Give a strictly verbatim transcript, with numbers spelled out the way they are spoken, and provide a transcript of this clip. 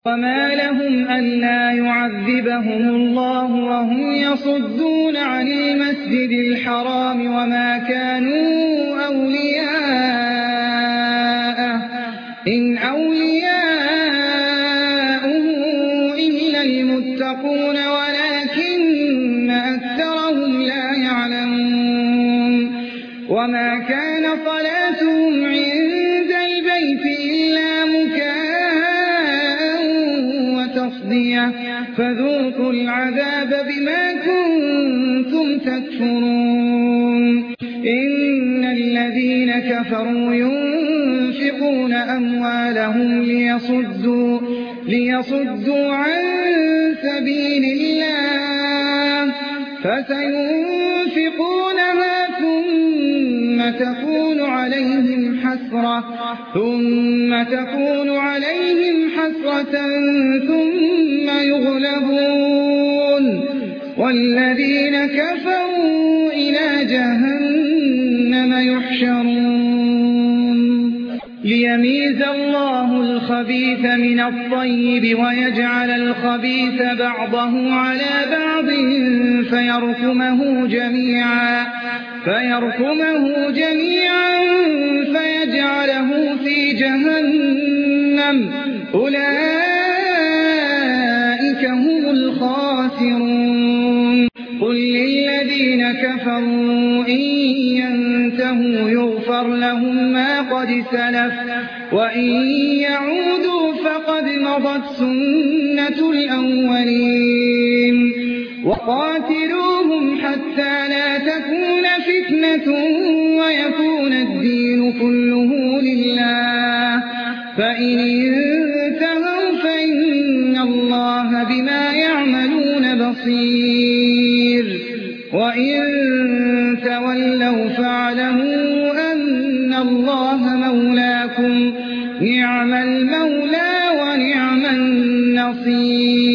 وما لهم ألا يعذبهم الله وهم يصدون عن المسجد الحرام وما كانوا أولياءه إن أولياؤه إلا المتقون ولكن أكثرهم لا يعلمون وما كان صلاتهم عند البيت إلا مكاء وتصدية فذوقوا العذاب بما كنتم تكفرون إن الذين كفروا ينفقون أموالهم ليصدوا, ليصدوا عن سبيل الله فسينفقونها ثم تكون عليهم حسرة ثم تكون عليهم حسرة ثم يغلبون والذين كفروا إلى جهنم يحشرون ليميز الله الخبيث من الطيب ويجعل الخبيث بعضه على بعض فيركمه جميعا فيركمه جميعا فيجعله في جهنم أولئك هم الخاسرون قل للذين كفروا إن ينتهوا يغفر لهم ما قد سلف وإن يعودوا فقد مضت سنة الأولين وقاتلوهم حتى لا تكون فتنة ويكون الدين كله لله فإن انتهوا فإن الله بما يعملون بصير وإن تولوا فاعلموا أن الله مولاكم نعم المولى ونعم النصير